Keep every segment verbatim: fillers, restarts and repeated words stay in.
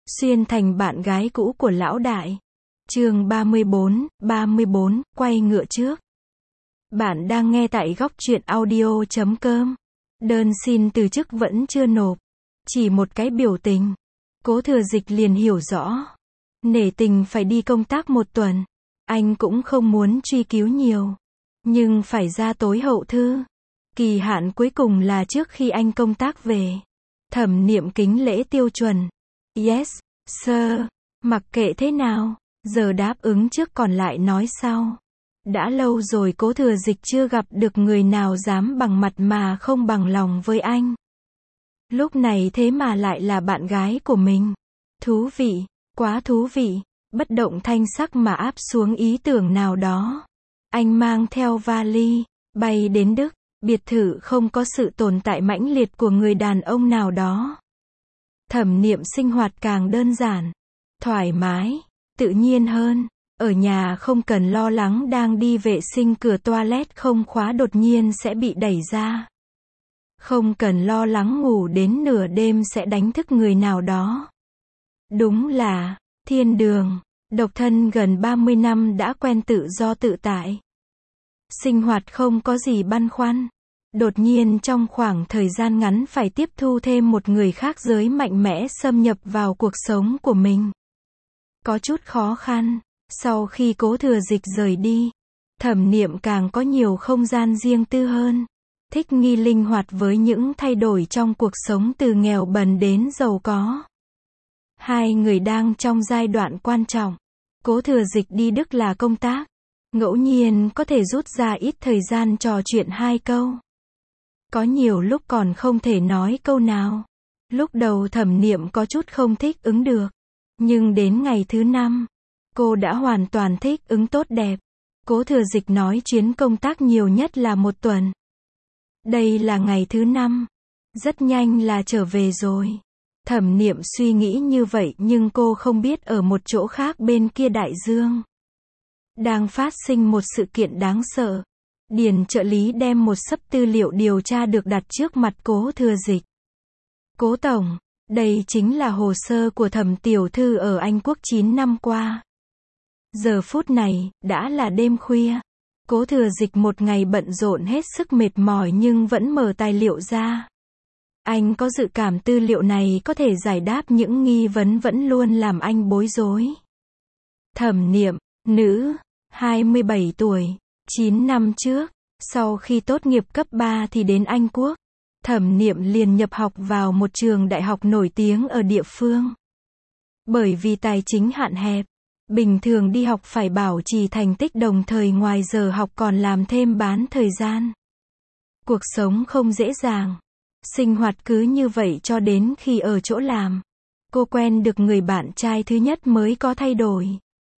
Xuyên thành bạn gái cũ của lão đại. Chương ba mươi bốn, ba mươi bốn, quay ngựa trước. Bạn đang nghe tại góc truyện audio chấm com. Đơn xin từ chức vẫn chưa nộp. Chỉ một cái biểu tình. Cố Thừa Dịch liền hiểu rõ. Nể tình phải đi công tác một tuần. Anh cũng không muốn truy cứu nhiều. Nhưng phải ra tối hậu thư. Kỳ hạn cuối cùng là trước khi anh công tác về. Thẩm Niệm kính lễ tiêu chuẩn. Yes, sir. Mặc kệ thế nào, giờ đáp ứng trước còn lại nói sau. Đã lâu rồi Cố Thừa Dịch chưa gặp được người nào dám bằng mặt mà không bằng lòng với anh. Lúc này thế mà lại là bạn gái của mình. Thú vị, quá thú vị. Bất động thanh sắc mà áp xuống ý tưởng nào đó. Anh mang theo vali, bay đến Đức. Biệt thự không có sự tồn tại mãnh liệt của người đàn ông nào đó. Thẩm Niệm sinh hoạt càng đơn giản, thoải mái, tự nhiên hơn. Ở nhà không cần lo lắng đang đi vệ sinh cửa toilet không khóa đột nhiên sẽ bị đẩy ra. Không cần lo lắng ngủ đến nửa đêm sẽ đánh thức người nào đó. Đúng là thiên đường. Độc thân gần ba mươi năm đã quen tự do tự tại. Sinh hoạt không có gì băn khoăn. Đột nhiên trong khoảng thời gian ngắn phải tiếp thu thêm một người khác giới mạnh mẽ xâm nhập vào cuộc sống của mình. Có chút khó khăn. Sau khi Cố Thừa Dịch rời đi, Thẩm Niệm càng có nhiều không gian riêng tư hơn. Thích nghi linh hoạt với những thay đổi trong cuộc sống từ nghèo bần đến giàu có. Hai người đang trong giai đoạn quan trọng. Cố Thừa Dịch đi Đức là công tác. Ngẫu nhiên có thể rút ra ít thời gian trò chuyện hai câu. Có nhiều lúc còn không thể nói câu nào. Lúc đầu Thẩm Niệm có chút không thích ứng được. Nhưng đến ngày thứ năm, cô đã hoàn toàn thích ứng tốt đẹp. Cố Thừa Dịch nói chuyến công tác nhiều nhất là một tuần. Đây là ngày thứ năm. Rất nhanh là trở về rồi. Thẩm Niệm suy nghĩ như vậy nhưng cô không biết ở một chỗ khác bên kia đại dương. Đang phát sinh một sự kiện đáng sợ. Điền trợ lý đem một xấp tư liệu điều tra được đặt trước mặt Cố Thừa Dịch. Cố tổng, đây chính là hồ sơ của Thẩm tiểu thư ở Anh Quốc chín năm qua. Giờ phút này, đã là đêm khuya. Cố Thừa Dịch một ngày bận rộn hết sức mệt mỏi nhưng vẫn mở tài liệu ra. Anh có dự cảm tư liệu này có thể giải đáp những nghi vấn vẫn luôn làm anh bối rối. Thẩm Niệm, nữ, hai mươi bảy tuổi, chín năm trước, sau khi tốt nghiệp cấp ba thì đến Anh Quốc. Thẩm Niệm liền nhập học vào một trường đại học nổi tiếng ở địa phương. Bởi vì tài chính hạn hẹp, bình thường đi học phải bảo trì thành tích đồng thời ngoài giờ học còn làm thêm bán thời gian. Cuộc sống không dễ dàng. Sinh hoạt cứ như vậy cho đến khi ở chỗ làm. Cô quen được người bạn trai thứ nhất mới có thay đổi.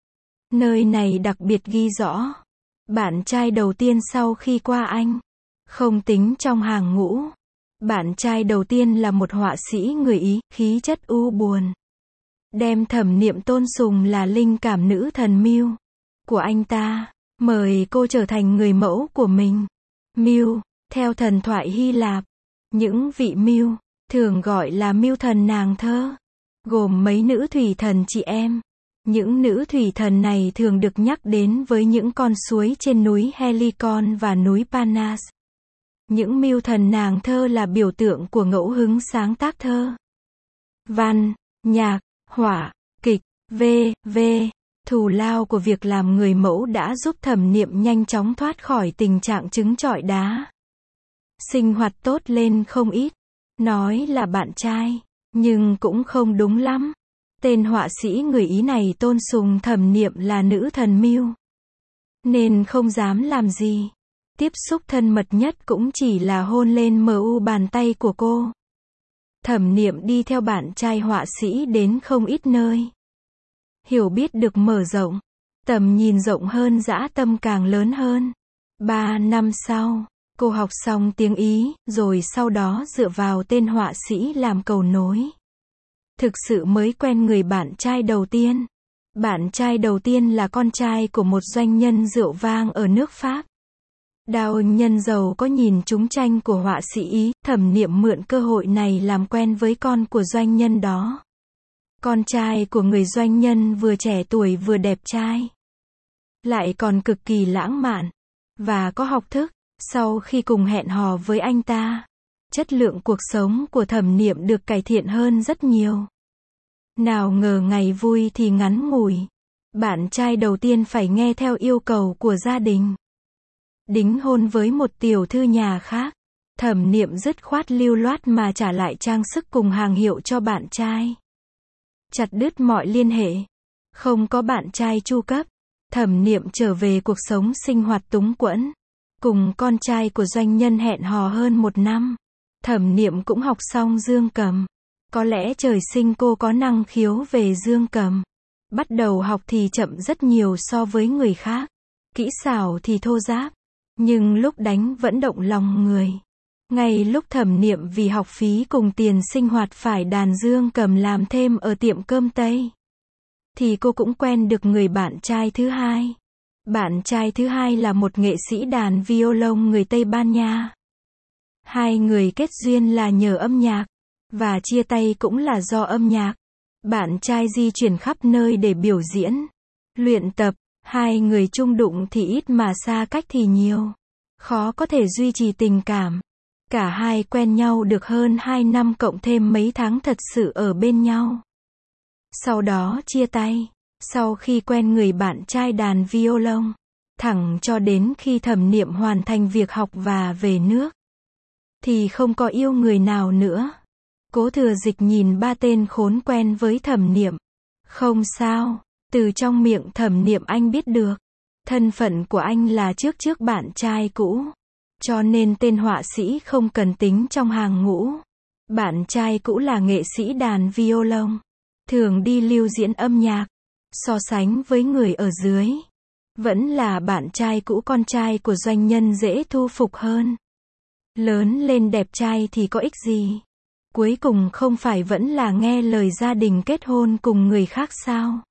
Nơi này đặc biệt ghi rõ. Bạn trai đầu tiên sau khi qua Anh. Không tính trong hàng ngũ. Bạn trai đầu tiên là một họa sĩ người Ý, khí chất u buồn. Đem Thẩm Niệm tôn sùng là linh cảm nữ thần Muse của anh ta. Mời cô trở thành người mẫu của mình. Muse, theo thần thoại Hy Lạp. Những vị Muse, thường gọi là Muse thần nàng thơ. Gồm mấy nữ thủy thần chị em. Những nữ thủy thần này thường được nhắc đến với những con suối trên núi Helicon và núi Panas. Những Muse thần nàng thơ là biểu tượng của ngẫu hứng sáng tác thơ, văn, nhạc, họa, kịch, vân vân Thù lao của việc làm người mẫu đã giúp Thẩm Niệm nhanh chóng thoát khỏi tình trạng trứng trọi đá. Sinh hoạt tốt lên không ít. Nói là bạn trai, nhưng cũng không đúng lắm. Tên họa sĩ người Ý này tôn sùng Thẩm Niệm là nữ thần Muse, nên không dám làm gì. Tiếp xúc thân mật nhất cũng chỉ là hôn lên mu bàn tay của cô. Thẩm Niệm đi theo bạn trai họa sĩ đến không ít nơi. Hiểu biết được mở rộng. Tầm nhìn rộng hơn, dã tâm càng lớn hơn. Ba năm sau, cô học xong tiếng Ý, rồi sau đó dựa vào tên họa sĩ làm cầu nối. Thực sự mới quen người bạn trai đầu tiên. Bạn trai đầu tiên là con trai của một doanh nhân rượu vang ở nước Pháp. Đào nhân giàu có nhìn trúng tranh của họa sĩ Ý, Thẩm Niệm mượn cơ hội này làm quen với con của doanh nhân đó. Con trai của người doanh nhân vừa trẻ tuổi vừa đẹp trai. Lại còn cực kỳ lãng mạn. Và có học thức. Sau khi cùng hẹn hò với anh ta, chất lượng cuộc sống của Thẩm Niệm được cải thiện hơn rất nhiều. Nào ngờ ngày vui thì ngắn ngủi. Bạn trai đầu tiên phải nghe theo yêu cầu của gia đình. Đính hôn với một tiểu thư nhà khác. Thẩm Niệm dứt khoát lưu loát mà trả lại trang sức cùng hàng hiệu cho bạn trai. Chặt đứt mọi liên hệ. Không có bạn trai chu cấp. Thẩm Niệm trở về cuộc sống sinh hoạt túng quẫn. Cùng con trai của doanh nhân hẹn hò hơn một năm. Thẩm Niệm cũng học xong dương cầm. Có lẽ trời sinh cô có năng khiếu về dương cầm. Bắt đầu học thì chậm rất nhiều so với người khác. Kỹ xảo thì thô ráp. Nhưng lúc đánh vẫn động lòng người. Ngay lúc Thẩm Niệm vì học phí cùng tiền sinh hoạt phải đàn dương cầm làm thêm ở tiệm cơm Tây. Thì cô cũng quen được người bạn trai thứ hai. Bạn trai thứ hai là một nghệ sĩ đàn violon người Tây Ban Nha. Hai người kết duyên là nhờ âm nhạc. Và chia tay cũng là do âm nhạc. Bạn trai di chuyển khắp nơi để biểu diễn. Luyện tập. Hai người chung đụng thì ít mà xa cách thì nhiều. Khó có thể duy trì tình cảm. Cả hai quen nhau được hơn hai năm cộng thêm mấy tháng thật sự ở bên nhau. Sau đó chia tay. Sau khi quen người bạn trai đàn violon. Thẳng cho đến khi Thẩm Niệm hoàn thành việc học và về nước. Thì không có yêu người nào nữa. Cố Thừa Dịch nhìn ba tên khốn quen với Thẩm Niệm. Không sao. Từ trong miệng Thẩm Niệm anh biết được. Thân phận của anh là trước trước bạn trai cũ. Cho nên tên họa sĩ không cần tính trong hàng ngũ. Bạn trai cũ là nghệ sĩ đàn violon. Thường đi lưu diễn âm nhạc. So sánh với người ở dưới. Vẫn là bạn trai cũ con trai của doanh nhân dễ thu phục hơn. Lớn lên đẹp trai thì có ích gì? Cuối cùng không phải vẫn là nghe lời gia đình kết hôn cùng người khác sao?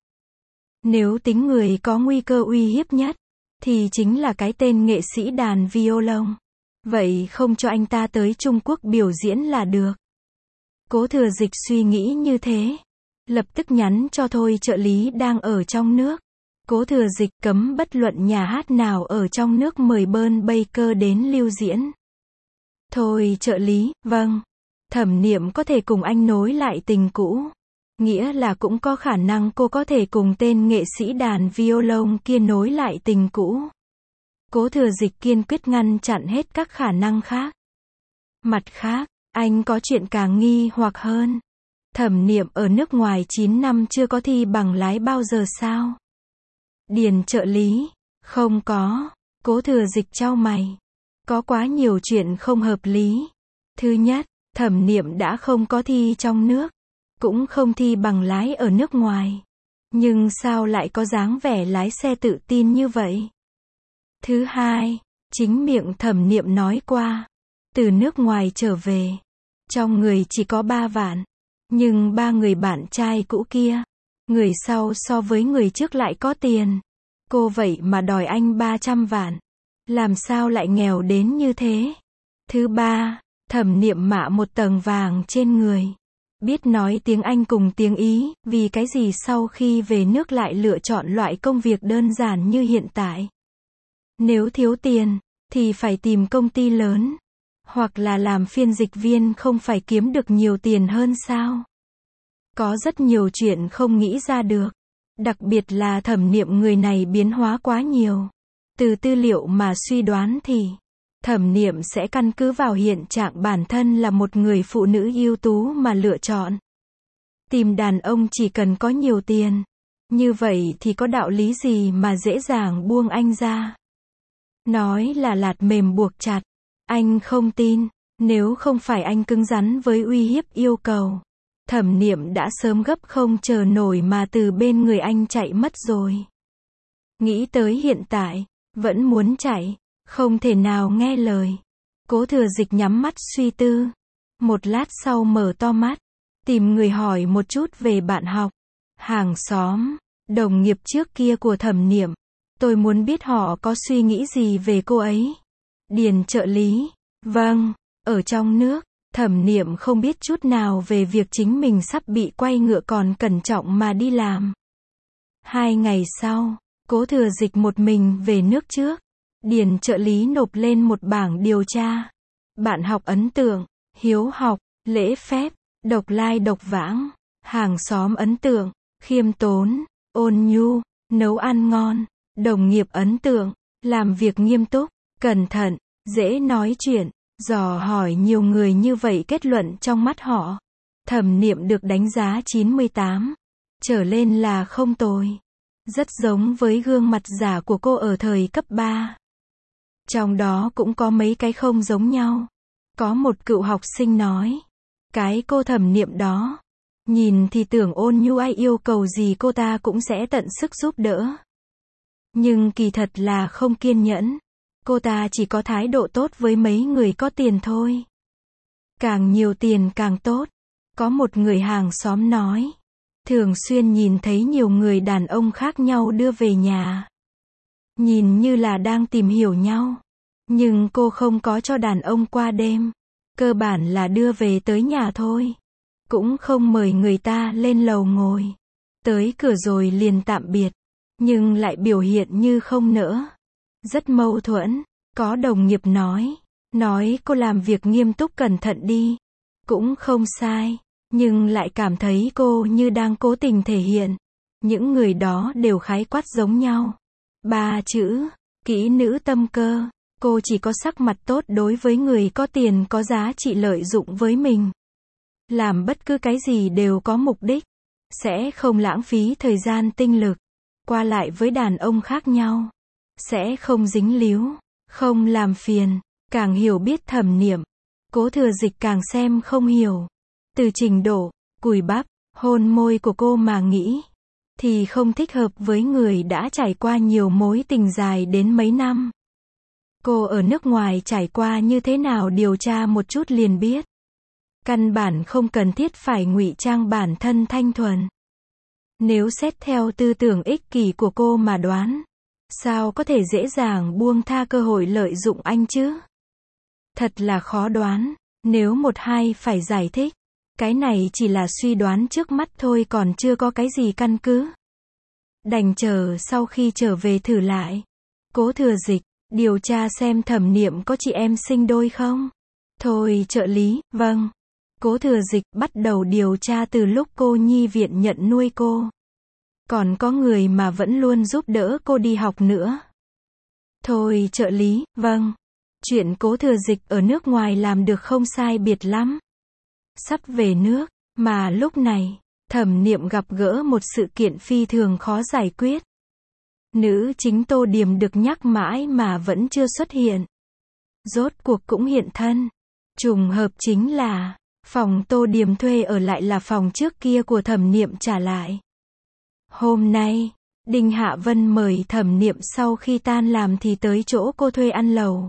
Nếu tính người có nguy cơ uy hiếp nhất, thì chính là cái tên nghệ sĩ đàn violon. Vậy không cho anh ta tới Trung Quốc biểu diễn là được. Cố Thừa Dịch suy nghĩ như thế. Lập tức nhắn cho Thôi trợ lý đang ở trong nước. Cố Thừa Dịch cấm bất luận nhà hát nào ở trong nước mời Bơn Baker đến lưu diễn. Thôi trợ lý, vâng. Thẩm Niệm có thể cùng anh nối lại tình cũ. Nghĩa là cũng có khả năng cô có thể cùng tên nghệ sĩ đàn violon kia nối lại tình cũ. Cố Thừa Dịch kiên quyết ngăn chặn hết các khả năng khác. Mặt khác, anh có chuyện càng nghi hoặc hơn. Thẩm Niệm ở nước ngoài chín năm chưa có thi bằng lái bao giờ sao? Điền trợ lý, không có. Cố Thừa Dịch chau mày. Có quá nhiều chuyện không hợp lý. Thứ nhất, Thẩm Niệm đã không có thi trong nước. Cũng không thi bằng lái ở nước ngoài. Nhưng sao lại có dáng vẻ lái xe tự tin như vậy? Thứ hai, chính miệng Thẩm Niệm nói qua. Từ nước ngoài trở về. Trong người chỉ có ba vạn. Nhưng ba người bạn trai cũ kia. Người sau so với người trước lại có tiền. Cô vậy mà đòi anh ba trăm vạn. Làm sao lại nghèo đến như thế? Thứ ba, Thẩm Niệm mạ một tầng vàng trên người. Biết nói tiếng Anh cùng tiếng Ý, vì cái gì sau khi về nước lại lựa chọn loại công việc đơn giản như hiện tại. Nếu thiếu tiền, thì phải tìm công ty lớn. Hoặc là làm phiên dịch viên không phải kiếm được nhiều tiền hơn sao? Có rất nhiều chuyện không nghĩ ra được. Đặc biệt là Thẩm Niệm người này biến hóa quá nhiều. Từ tư liệu mà suy đoán thì Thẩm Niệm sẽ căn cứ vào hiện trạng bản thân là một người phụ nữ ưu tú mà lựa chọn. Tìm đàn ông chỉ cần có nhiều tiền. Như vậy thì có đạo lý gì mà dễ dàng buông anh ra? Nói là lạt mềm buộc chặt. Anh không tin. Nếu không phải anh cứng rắn với uy hiếp yêu cầu, Thẩm Niệm đã sớm gấp không chờ nổi mà từ bên người anh chạy mất rồi. Nghĩ tới hiện tại, vẫn muốn chạy. Không thể nào nghe lời. Cố Thừa Dịch nhắm mắt suy tư. Một lát sau mở to mắt. Tìm người hỏi một chút về bạn học. Hàng xóm. Đồng nghiệp trước kia của Thẩm Niệm. Tôi muốn biết họ có suy nghĩ gì về cô ấy. Điền trợ lý. Vâng. Ở trong nước. Thẩm Niệm không biết chút nào về việc chính mình sắp bị quay ngựa còn cẩn trọng mà đi làm. Hai ngày sau, Cố Thừa Dịch một mình về nước trước. Điền trợ lý nộp lên một bảng điều tra. Bạn học ấn tượng, hiếu học, lễ phép, độc lai độc vãng, hàng xóm ấn tượng, khiêm tốn, ôn nhu, nấu ăn ngon, đồng nghiệp ấn tượng, làm việc nghiêm túc, cẩn thận, dễ nói chuyện. Dò hỏi nhiều người như vậy kết luận trong mắt họ. Thẩm Niệm được đánh giá chín mươi tám trở lên là không tồi. Rất giống với gương mặt giả của cô ở thời cấp ba. Trong đó cũng có mấy cái không giống nhau. Có một cựu học sinh nói, cái cô Thẩm Niệm đó, nhìn thì tưởng ôn nhu, ai yêu cầu gì cô ta cũng sẽ tận sức giúp đỡ. Nhưng kỳ thật là không kiên nhẫn. Cô ta chỉ có thái độ tốt với mấy người có tiền thôi. Càng nhiều tiền càng tốt. Có một người hàng xóm nói, thường xuyên nhìn thấy nhiều người đàn ông khác nhau đưa về nhà. Nhìn như là đang tìm hiểu nhau. Nhưng cô không có cho đàn ông qua đêm. Cơ bản là đưa về tới nhà thôi. Cũng không mời người ta lên lầu ngồi. Tới cửa rồi liền tạm biệt. Nhưng lại biểu hiện như không nỡ. Rất mâu thuẫn. Có đồng nghiệp nói, nói cô làm việc nghiêm túc cẩn thận đi. Cũng không sai, nhưng lại cảm thấy cô như đang cố tình thể hiện. Những người đó đều khái quát giống nhau. Ba chữ, kỹ nữ tâm cơ. Cô chỉ có sắc mặt tốt đối với người có tiền có giá trị lợi dụng với mình. Làm bất cứ cái gì đều có mục đích. Sẽ không lãng phí thời gian tinh lực. Qua lại với đàn ông khác nhau. Sẽ không dính líu. Không làm phiền. Càng hiểu biết Thẩm Niệm. Cố Thừa Dịch càng xem không hiểu. Từ trình độ, cùi bắp, hôn môi của cô mà nghĩ. Thì không thích hợp với người đã trải qua nhiều mối tình dài đến mấy năm. Cô ở nước ngoài trải qua như thế nào điều tra một chút liền biết. Căn bản không cần thiết phải ngụy trang bản thân thanh thuần. Nếu xét theo tư tưởng ích kỷ của cô mà đoán, sao có thể dễ dàng buông tha cơ hội lợi dụng anh chứ? Thật là khó đoán. Nếu một hai phải giải thích, cái này chỉ là suy đoán trước mắt thôi, còn chưa có cái gì căn cứ. Đành chờ sau khi trở về thử lại. Cố Thừa Dịch, điều tra xem Thẩm Niệm có chị em sinh đôi không? Thôi trợ lý, vâng. Cố Thừa Dịch bắt đầu điều tra từ lúc cô nhi viện nhận nuôi cô. Còn có người mà vẫn luôn giúp đỡ cô đi học nữa. Thôi trợ lý, vâng. Chuyện Cố Thừa Dịch ở nước ngoài làm được không sai biệt lắm. Sắp về nước, mà lúc này, Thẩm Niệm gặp gỡ một sự kiện phi thường khó giải quyết. Nữ chính Tô Điềm được nhắc mãi mà vẫn chưa xuất hiện. Rốt cuộc cũng hiện thân. Trùng hợp chính là, phòng Tô Điềm thuê ở lại là phòng trước kia của Thẩm Niệm trả lại. Hôm nay, Đinh Hạ Vân mời Thẩm Niệm sau khi tan làm thì tới chỗ cô thuê ăn lầu.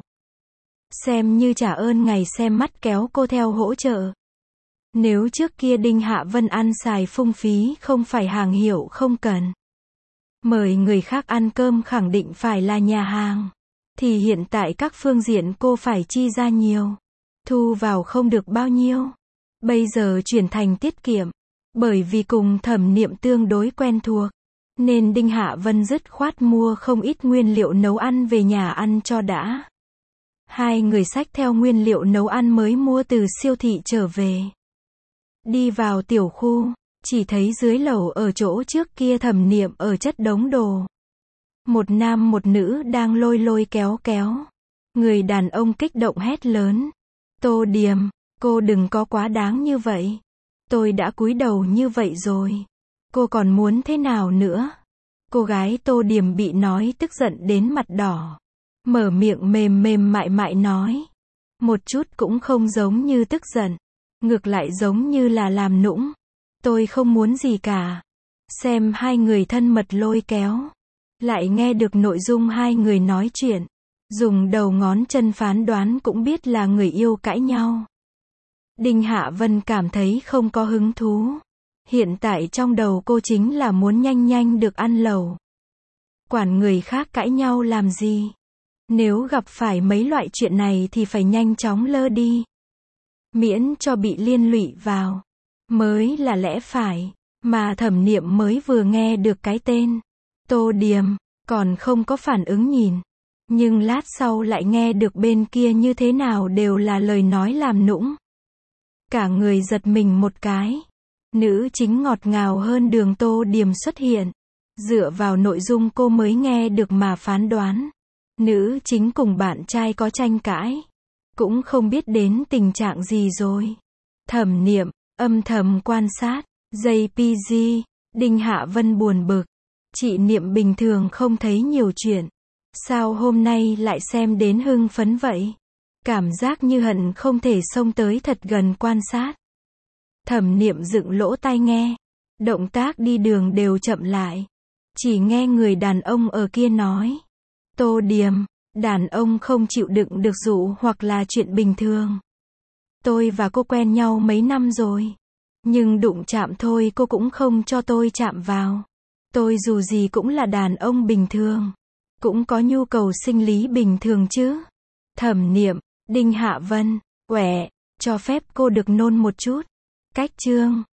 Xem như trả ơn ngày xem mắt kéo cô theo hỗ trợ. Nếu trước kia Đinh Hạ Vân ăn xài phung phí không phải hàng hiệu không cần. Mời người khác ăn cơm khẳng định phải là nhà hàng. Thì hiện tại các phương diện cô phải chi ra nhiều. Thu vào không được bao nhiêu. Bây giờ chuyển thành tiết kiệm. Bởi vì cùng Thẩm Niệm tương đối quen thuộc. Nên Đinh Hạ Vân dứt khoát mua không ít nguyên liệu nấu ăn về nhà ăn cho đã. Hai người xách theo nguyên liệu nấu ăn mới mua từ siêu thị trở về. Đi vào tiểu khu, chỉ thấy dưới lầu ở chỗ trước kia Thẩm Niệm ở chất đống đồ. Một nam một nữ đang lôi lôi kéo kéo. Người đàn ông kích động hét lớn. Tô Điềm, cô đừng có quá đáng như vậy. Tôi đã cúi đầu như vậy rồi. Cô còn muốn thế nào nữa? Cô gái Tô Điềm bị nói tức giận đến mặt đỏ. Mở miệng mềm mềm mại mại nói. Một chút cũng không giống như tức giận. Ngược lại giống như là làm nũng. Tôi không muốn gì cả. Xem hai người thân mật lôi kéo. Lại nghe được nội dung hai người nói chuyện. Dùng đầu ngón chân phán đoán cũng biết là người yêu cãi nhau. Đinh Hạ Vân cảm thấy không có hứng thú. Hiện tại trong đầu cô chính là muốn nhanh nhanh được ăn lẩu. Quản người khác cãi nhau làm gì? Nếu gặp phải mấy loại chuyện này thì phải nhanh chóng lơ đi. miễn cho bị liên lụy vào, mới là lẽ phải. Mà Thẩm Niệm mới vừa nghe được cái tên Tô Điềm, còn không có phản ứng nhìn. Nhưng lát sau lại nghe được bên kia như thế nào đều là lời nói làm nũng. Cả người giật mình một cái. Nữ chính ngọt ngào hơn Đường Tô Điềm xuất hiện. Dựa vào nội dung cô mới nghe được mà phán đoán. Nữ chính cùng bạn trai có tranh cãi. Cũng không biết đến tình trạng gì rồi. Thẩm Niệm, âm thầm quan sát. gi pê giê, Đinh Hạ Vân buồn bực. Chị Niệm bình thường không thấy nhiều chuyện. Sao hôm nay lại xem đến hưng phấn vậy? Cảm giác như hận không thể xông tới thật gần quan sát. Thẩm Niệm dựng lỗ tai nghe. Động tác đi đường đều chậm lại. Chỉ nghe người đàn ông ở kia nói. Tô Điềm, đàn ông không chịu đựng được dụ hoặc là chuyện bình thường. Tôi và cô quen nhau mấy năm rồi. Nhưng đụng chạm thôi cô cũng không cho tôi chạm vào. Tôi dù gì cũng là đàn ông bình thường. Cũng có nhu cầu sinh lý bình thường chứ. Thẩm Niệm, Đinh Hạ Vân, quẻ, cho phép cô được nôn một chút. Cách chương.